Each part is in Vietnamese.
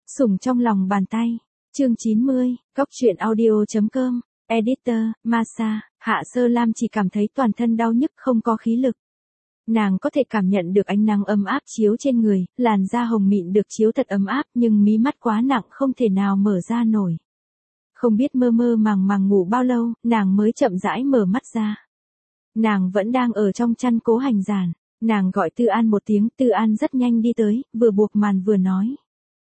Sủng trong lòng bàn tay. Chương 90, Cóc truyện audio.com, Editor, Masa, Hạ Sơ Lam chỉ cảm thấy toàn thân đau nhức không có khí lực. Nàng có thể cảm nhận được ánh nắng ấm áp chiếu trên người, làn da hồng mịn được chiếu thật ấm áp nhưng mí mắt quá nặng không thể nào mở ra nổi. Không biết mơ mơ màng màng ngủ bao lâu, nàng mới chậm rãi mở mắt ra. Nàng vẫn đang ở trong chăn Cố Hành Giản. Nàng gọi Tư An một tiếng, Tư An rất nhanh đi tới, vừa buộc màn vừa nói.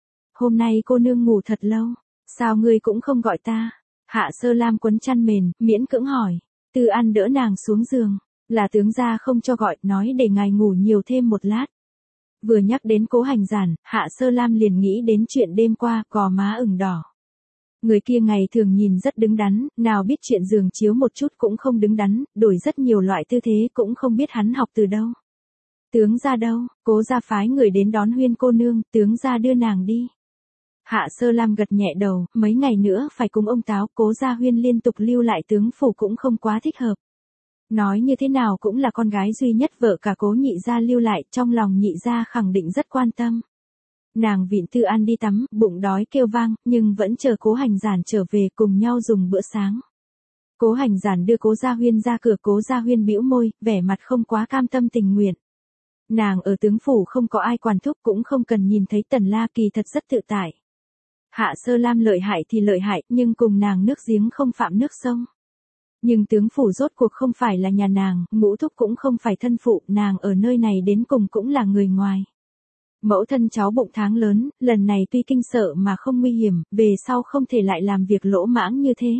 Hôm nay cô nương ngủ thật lâu, sao ngươi cũng không gọi ta? Hạ Sơ Lam quấn chăn mền, miễn cưỡng hỏi. Tư An đỡ nàng xuống giường, là tướng gia không cho gọi, nói để ngài ngủ nhiều thêm một lát. Vừa nhắc đến Cố Hành Giản, Hạ Sơ Lam liền nghĩ đến chuyện đêm qua, gò má ửng đỏ. Người kia ngày thường nhìn rất đứng đắn, nào biết chuyện giường chiếu một chút cũng không đứng đắn, đổi rất nhiều loại tư thế cũng không biết hắn học từ đâu. Tướng gia đâu? Cố gia phái người đến đón Huyên cô nương, tướng gia đưa nàng đi. Hạ Sơ Lam gật nhẹ đầu, mấy ngày nữa phải cùng ông Táo, Cố gia Huyên liên tục lưu lại tướng phủ cũng không quá thích hợp. Nói như thế nào cũng là con gái duy nhất vợ cả Cố nhị gia lưu lại, trong lòng nhị gia khẳng định rất quan tâm. Nàng vịn Tư An đi tắm, bụng đói kêu vang, nhưng vẫn chờ Cố Hành Giản trở về cùng nhau dùng bữa sáng. Cố Hành Giản đưa Cố gia Huyên ra cửa, Cố gia Huyên bĩu môi, vẻ mặt không quá cam tâm tình nguyện. Nàng ở tướng phủ không có ai quản thúc cũng không cần nhìn thấy Tần La Kỳ thật rất tự tại. Hạ Sơ Lam lợi hại thì lợi hại, nhưng cùng nàng nước giếng không phạm nước sông. Nhưng tướng phủ rốt cuộc không phải là nhà nàng, Ngũ thúc cũng không phải thân phụ, nàng ở nơi này đến cùng cũng là người ngoài. Mẫu thân cháu bụng tháng lớn, lần này tuy kinh sợ mà không nguy hiểm, về sau không thể lại làm việc lỗ mãng như thế.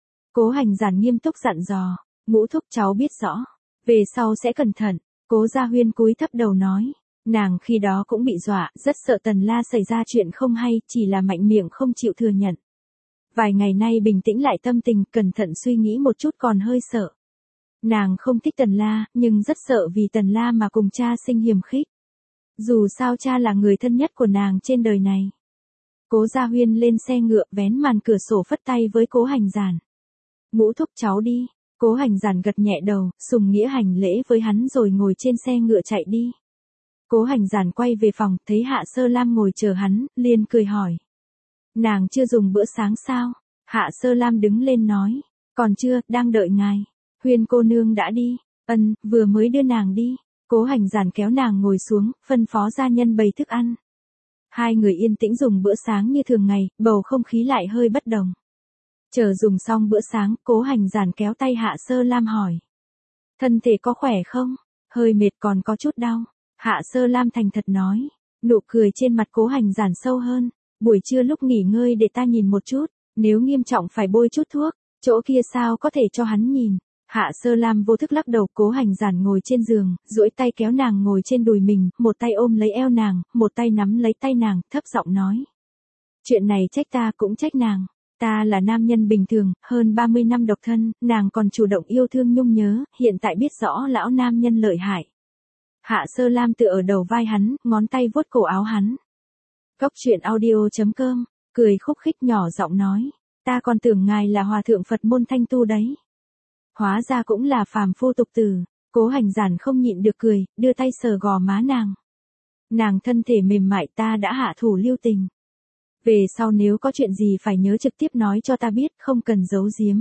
Cố Hành Giản nghiêm túc dặn dò, Ngũ thúc cháu biết rõ, về sau sẽ cẩn thận. Cố gia Huyên cúi thấp đầu nói, nàng khi đó cũng bị dọa, rất sợ Tần La xảy ra chuyện không hay, chỉ là mạnh miệng không chịu thừa nhận. Vài ngày nay bình tĩnh lại tâm tình, cẩn thận suy nghĩ một chút còn hơi sợ. Nàng không thích Tần La, nhưng rất sợ vì Tần La mà cùng cha sinh hiềm khích. Dù sao cha là người thân nhất của nàng trên đời này. Cố gia Huyên lên xe ngựa, vén màn cửa sổ phất tay với Cố Hành Giản. Ngũ thúc cháu đi. Cố Hành Giản gật nhẹ đầu, sùng nghĩa hành lễ với hắn rồi ngồi trên xe ngựa chạy đi. Cố Hành Giản quay về phòng, thấy Hạ Sơ Lam ngồi chờ hắn, liền cười hỏi. Nàng chưa dùng bữa sáng sao? Hạ Sơ Lam đứng lên nói. Còn chưa, đang đợi ngài. Huyên cô nương đã đi. Vừa mới đưa nàng đi. Cố Hành Giản kéo nàng ngồi xuống, phân phó gia nhân bày thức ăn. Hai người yên tĩnh dùng bữa sáng như thường ngày, bầu không khí lại hơi bất đồng. Chờ dùng xong bữa sáng, Cố Hành Giản kéo tay Hạ Sơ Lam hỏi. Thân thể có khỏe không? Hơi mệt còn có chút đau. Hạ Sơ Lam thành thật nói. Nụ cười trên mặt Cố Hành Giản sâu hơn. Buổi trưa lúc nghỉ ngơi để ta nhìn một chút. Nếu nghiêm trọng phải bôi chút thuốc. Chỗ kia sao có thể cho hắn nhìn. Hạ Sơ Lam vô thức lắc đầu. Cố Hành Giản ngồi trên giường, duỗi tay kéo nàng ngồi trên đùi mình, một tay ôm lấy eo nàng, một tay nắm lấy tay nàng, thấp giọng nói. Chuyện này trách ta cũng trách nàng. Ta là nam nhân bình thường, hơn 30 năm độc thân, nàng còn chủ động yêu thương nhung nhớ, hiện tại biết rõ lão nam nhân lợi hại. Hạ Sơ Lam tựa ở đầu vai hắn, ngón tay vuốt cổ áo hắn. Cóc truyện audio.com, cười khúc khích nhỏ giọng nói, ta còn tưởng ngài là hòa thượng Phật môn Thanh Tu đấy. Hóa ra cũng là phàm phu tục tử. Cố Hành Giản không nhịn được cười, đưa tay sờ gò má nàng. Nàng thân thể mềm mại, ta đã hạ thủ lưu tình. Về sau nếu có chuyện gì phải nhớ trực tiếp nói cho ta biết, không cần giấu giếm.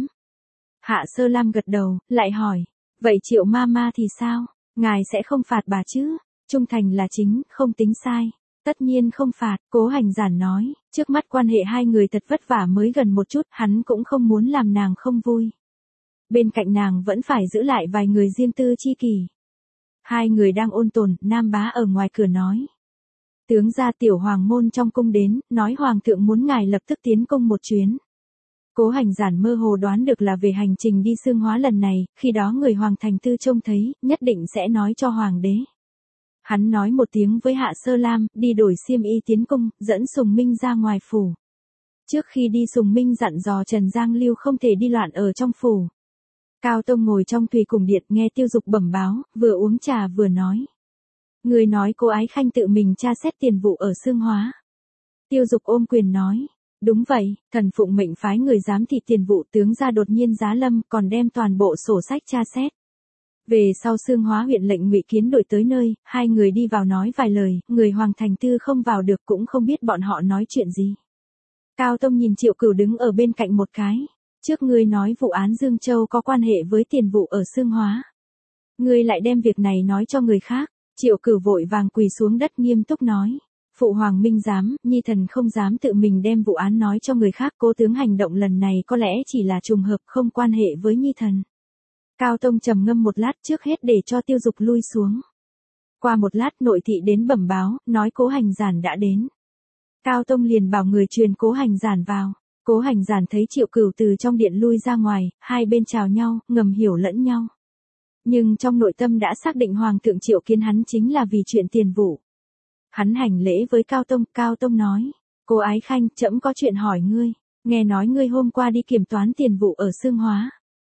Hạ Sơ Lam gật đầu, lại hỏi, vậy Triệu Mama thì sao? Ngài sẽ không phạt bà chứ? Trung thành là chính, không tính sai. Tất nhiên không phạt, Cố Hành Giản nói, trước mắt quan hệ hai người thật vất vả mới gần một chút, hắn cũng không muốn làm nàng không vui. Bên cạnh nàng vẫn phải giữ lại vài người riêng tư chi kỷ. Hai người đang ôn tồn, Nam Bá ở ngoài cửa nói. Tướng gia tiểu hoàng môn trong cung đến, nói hoàng thượng muốn ngài lập tức tiến cung một chuyến. Cố Hành Giản mơ hồ đoán được là về hành trình đi Xương Hóa lần này, khi đó người Hoàng Thành Tư trông thấy, nhất định sẽ nói cho hoàng đế. Hắn nói một tiếng với Hạ Sơ Lam, đi đổi xiêm y tiến cung, dẫn Sùng Minh ra ngoài phủ. Trước khi đi Sùng Minh dặn dò Trần Giang Lưu không thể đi loạn ở trong phủ. Cao Tông ngồi trong thùy cùng điện nghe Tiêu Dục bẩm báo, vừa uống trà vừa nói. Người nói cô Ái Khanh tự mình tra xét tiền vụ ở Xương Hóa. Tiêu Dục ôm quyền nói. Đúng vậy, thần phụng mệnh phái người giám thị tiền vụ, tướng gia đột nhiên giá lâm, còn đem toàn bộ sổ sách tra xét. Về sau Xương Hóa huyện lệnh Ngụy Kiến đổi tới nơi, hai người đi vào nói vài lời, người Hoàng Thành Tư không vào được cũng không biết bọn họ nói chuyện gì. Cao Tông nhìn Triệu Cửu đứng ở bên cạnh một cái. Trước ngươi nói vụ án Dương Châu có quan hệ với tiền vụ ở Xương Hóa. Ngươi lại đem việc này nói cho người khác. Triệu Cửu vội vàng quỳ xuống đất nghiêm túc nói. Phụ hoàng minh dám, nhi thần không dám tự mình đem vụ án nói cho người khác. Cố tướng hành động lần này có lẽ chỉ là trùng hợp không quan hệ với nhi thần. Cao Tông trầm ngâm một lát trước hết để cho Tiêu Dục lui xuống. Qua một lát nội thị đến bẩm báo, nói Cố Hành Giản đã đến. Cao Tông liền bảo người truyền Cố Hành Giản vào. Cố Hành Giản thấy Triệu Cửu từ trong điện lui ra ngoài, hai bên chào nhau, ngầm hiểu lẫn nhau. Nhưng trong nội tâm đã xác định Hoàng thượng triệu kiến hắn chính là vì chuyện tiền vụ. Hắn hành lễ với Cao Tông nói, Cố Ái Khanh, trẫm có chuyện hỏi ngươi, nghe nói ngươi hôm qua đi kiểm toán tiền vụ ở Xương Hóa.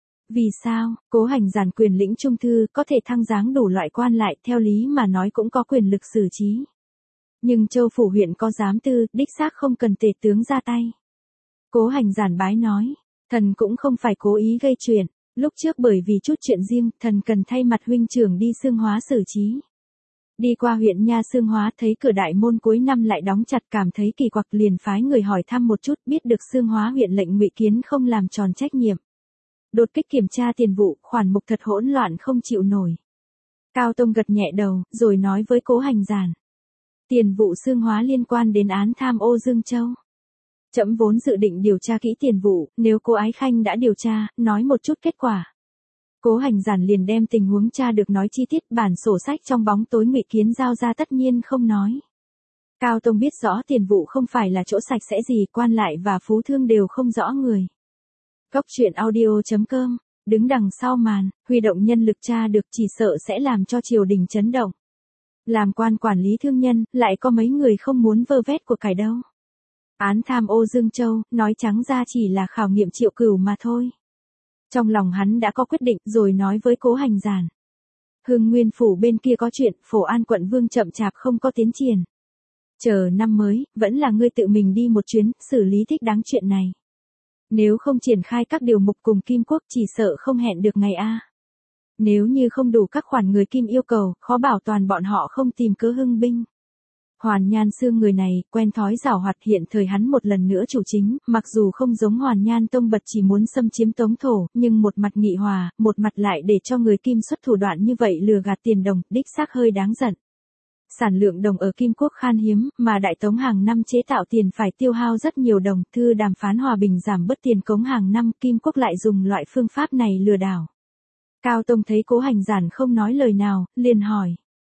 Vì sao? Cố Hành Giản quyền lĩnh trung thư, có thể thăng giáng đủ loại quan lại, theo lý mà nói cũng có quyền lực xử trí. Nhưng Châu phủ huyện có giám tư, đích xác không cần tể tướng ra tay. Cố Hành Giản bái nói, thần cũng không phải cố ý gây chuyện, lúc trước bởi vì chút chuyện riêng, thần cần thay mặt huynh trưởng đi Xương Hóa xử trí. Đi qua huyện nha Xương Hóa thấy cửa đại môn cuối năm lại đóng chặt, cảm thấy kỳ quặc liền phái người hỏi thăm một chút, biết được Xương Hóa huyện lệnh Ngụy Kiến không làm tròn trách nhiệm. Đột kích kiểm tra tiền vụ, khoản mục thật hỗn loạn không chịu nổi. Cao Tông gật nhẹ đầu, rồi nói với Cố Hành Giản. Tiền vụ Xương Hóa liên quan đến án tham ô Dương Châu. Trẫm vốn dự định điều tra kỹ tiền vụ, nếu Cố Ái Khanh đã điều tra, nói một chút kết quả. Cố Hành Giản liền đem tình huống tra được nói chi tiết, bản sổ sách trong bóng tối Ngụy Kiến giao ra tất nhiên không nói. Cao Tông biết rõ tiền vụ không phải là chỗ sạch sẽ gì, quan lại và phú thương đều không rõ người. Góc truyện audio.com, đứng đằng sau màn, huy động nhân lực tra được chỉ sợ sẽ làm cho triều đình chấn động. Làm quan quản lý thương nhân, lại có mấy người không muốn vơ vét của cải đâu. Án tham ô Dương Châu, nói trắng ra chỉ là khảo nghiệm Triệu Cửu mà thôi. Trong lòng hắn đã có quyết định rồi nói với Cố Hành Giản. Hưng Nguyên phủ bên kia có chuyện, Phổ An quận vương chậm chạp không có tiến triển. Chờ năm mới, vẫn là ngươi tự mình đi một chuyến, xử lý thích đáng chuyện này. Nếu không triển khai các điều mục cùng Kim Quốc chỉ sợ không hẹn được ngày a. Nếu như không đủ các khoản người Kim yêu cầu, khó bảo toàn bọn họ không tìm cớ hưng binh. Hoàn Nhan Xương người này, quen thói giảo hoạt, hiện thời hắn một lần nữa chủ chính, mặc dù không giống Hoàn Nhan Tông Bật chỉ muốn xâm chiếm Tống thổ, nhưng một mặt nghị hòa, một mặt lại để cho người Kim xuất thủ đoạn như vậy lừa gạt tiền đồng, đích xác hơi đáng giận. Sản lượng đồng ở Kim Quốc khan hiếm, mà Đại Tống hàng năm chế tạo tiền phải tiêu hao rất nhiều đồng, thư đàm phán hòa bình giảm bớt tiền cống hàng năm, Kim Quốc lại dùng loại phương pháp này lừa đảo. Cao Tông thấy Cố Hành Giản không nói lời nào, liền hỏi.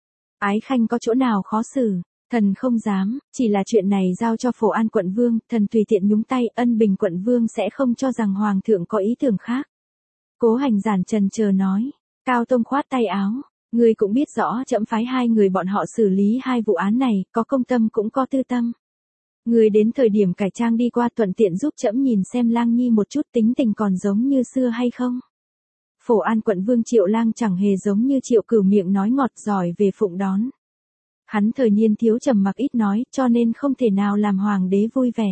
Ái Khanh có chỗ nào khó xử? Thần không dám, chỉ là chuyện này giao cho Phổ An quận vương, thần tùy tiện nhúng tay, Ân Bình quận vương sẽ không cho rằng Hoàng thượng có ý tưởng khác. Cố Hành Giản chần chờ nói. Cao Tông khoát tay áo. Ngươi cũng biết rõ trẫm phái hai người bọn họ xử lý hai vụ án này, có công tâm cũng có tư tâm. Ngươi đến thời điểm cải trang đi qua thuận tiện giúp trẫm nhìn xem Lang Nhi một chút tính tình còn giống như xưa hay không. Phổ An quận vương Triệu Lang chẳng hề giống như Triệu Cửu miệng nói ngọt giỏi về phụng đón. Hắn thời niên thiếu trầm mặc ít nói, cho nên không thể nào làm hoàng đế vui vẻ.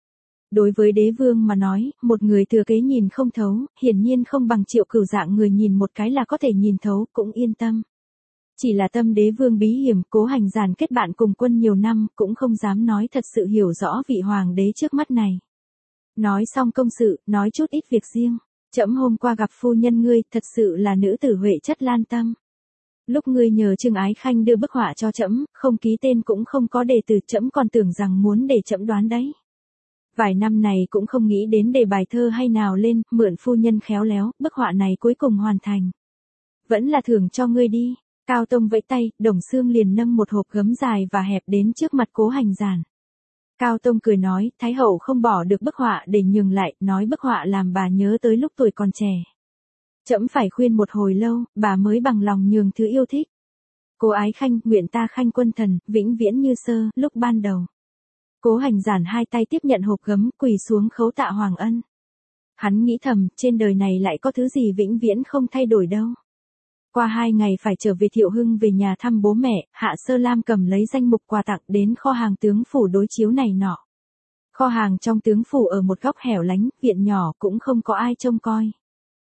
Đối với đế vương mà nói, một người thừa kế nhìn không thấu, hiển nhiên không bằng Triệu Cửu dạng người nhìn một cái là có thể nhìn thấu, cũng yên tâm. Chỉ là tâm đế vương bí hiểm, Cố Hành Giản kết bạn cùng quân nhiều năm, cũng không dám nói thật sự hiểu rõ vị hoàng đế trước mắt này. Nói xong công sự, nói chút ít việc riêng. Trẫm hôm qua gặp phu nhân ngươi, thật sự là nữ tử huệ chất lan tâm. Lúc ngươi nhờ Trương Ái Khanh đưa bức họa cho trẫm, không ký tên cũng không có đề từ, trẫm còn tưởng rằng muốn để trẫm đoán đấy. Vài năm này cũng không nghĩ đến đề bài thơ hay nào lên, mượn phu nhân khéo léo, bức họa này cuối cùng hoàn thành. Vẫn là thưởng cho ngươi đi. Cao Tông vẫy tay, Đồng Xương liền nâng một hộp gấm dài và hẹp đến trước mặt Cố Hành Giản. Cao Tông cười nói, Thái hậu không bỏ được bức họa để nhường lại, nói bức họa làm bà nhớ tới lúc tuổi còn trẻ. Trẫm phải khuyên một hồi lâu, bà mới bằng lòng nhường thứ yêu thích. Cố Ái Khanh, nguyện ta khanh quân thần, vĩnh viễn như sơ, lúc ban đầu. Cố Hành Giản hai tay tiếp nhận hộp gấm, quỳ xuống khấu tạ Hoàng ân. Hắn nghĩ thầm, trên đời này lại có thứ gì vĩnh viễn không thay đổi đâu. Qua 2 ngày phải trở về Thiệu Hưng về nhà thăm bố mẹ, Hạ Sơ Lam cầm lấy danh mục quà tặng đến kho hàng tướng phủ đối chiếu này nọ. Kho hàng trong tướng phủ ở một góc hẻo lánh, viện nhỏ cũng không có ai trông coi.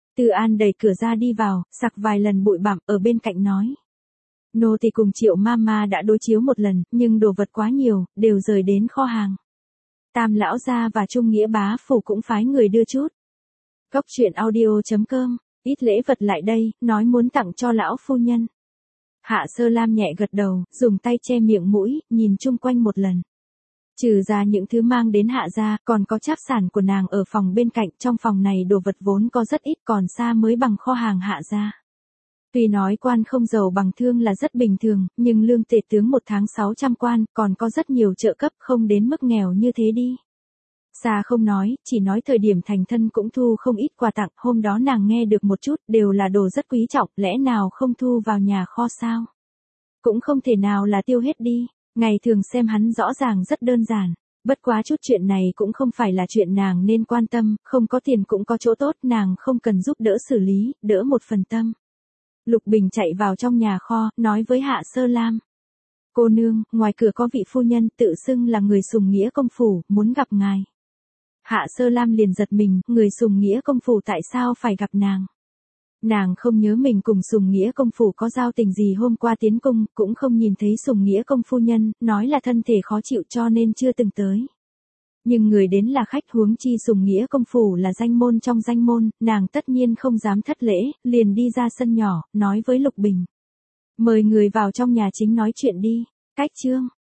Tư An đẩy cửa ra đi vào, sặc vài lần bụi bặm ở bên cạnh nói. Nô tỳ cùng Triệu Mama đã đối chiếu một lần, nhưng đồ vật quá nhiều, đều rời đến kho hàng. Tam lão gia và Trung Nghĩa bá phủ cũng phái người đưa chút. Cốc truyện audio.com, ít lễ vật lại đây, nói muốn tặng cho lão phu nhân. Hạ Sơ Lam nhẹ gật đầu, dùng tay che miệng mũi, nhìn chung quanh một lần. Trừ ra những thứ mang đến Hạ gia, còn có tráp sản của nàng ở phòng bên cạnh, trong phòng này đồ vật vốn có rất ít, còn xa mới bằng kho hàng Hạ gia. Tuy nói quan không giàu bằng thương là rất bình thường, nhưng lương tệ tướng một tháng 600 quan, còn có rất nhiều trợ cấp, không đến mức nghèo như thế đi. Xa không nói, chỉ nói thời điểm thành thân cũng thu không ít quà tặng, hôm đó nàng nghe được một chút, đều là đồ rất quý trọng, lẽ nào không thu vào nhà kho sao? Cũng không thể nào là tiêu hết đi, ngày thường xem hắn rõ ràng rất đơn giản. Bất quá chút chuyện này cũng không phải là chuyện nàng nên quan tâm, không có tiền cũng có chỗ tốt, nàng không cần giúp đỡ xử lý, đỡ một phần tâm. Lục Bình chạy vào trong nhà kho, nói với Hạ Sơ Lam. Cô nương, ngoài cửa có vị phu nhân tự xưng là người Sùng Nghĩa công phủ, muốn gặp ngài. Hạ Sơ Lam liền giật mình, người Sùng Nghĩa công phủ tại sao phải gặp nàng? Nàng không nhớ mình cùng Sùng Nghĩa công phủ có giao tình gì, hôm qua tiến cung, cũng không nhìn thấy Sùng Nghĩa công phu nhân, nói là thân thể khó chịu cho nên chưa từng tới. Nhưng người đến là khách, huống chi Sùng Nghĩa công phủ là danh môn trong danh môn, nàng tất nhiên không dám thất lễ, liền đi ra sân nhỏ, nói với Lục Bình. Mời người vào trong nhà chính nói chuyện đi. Cách chương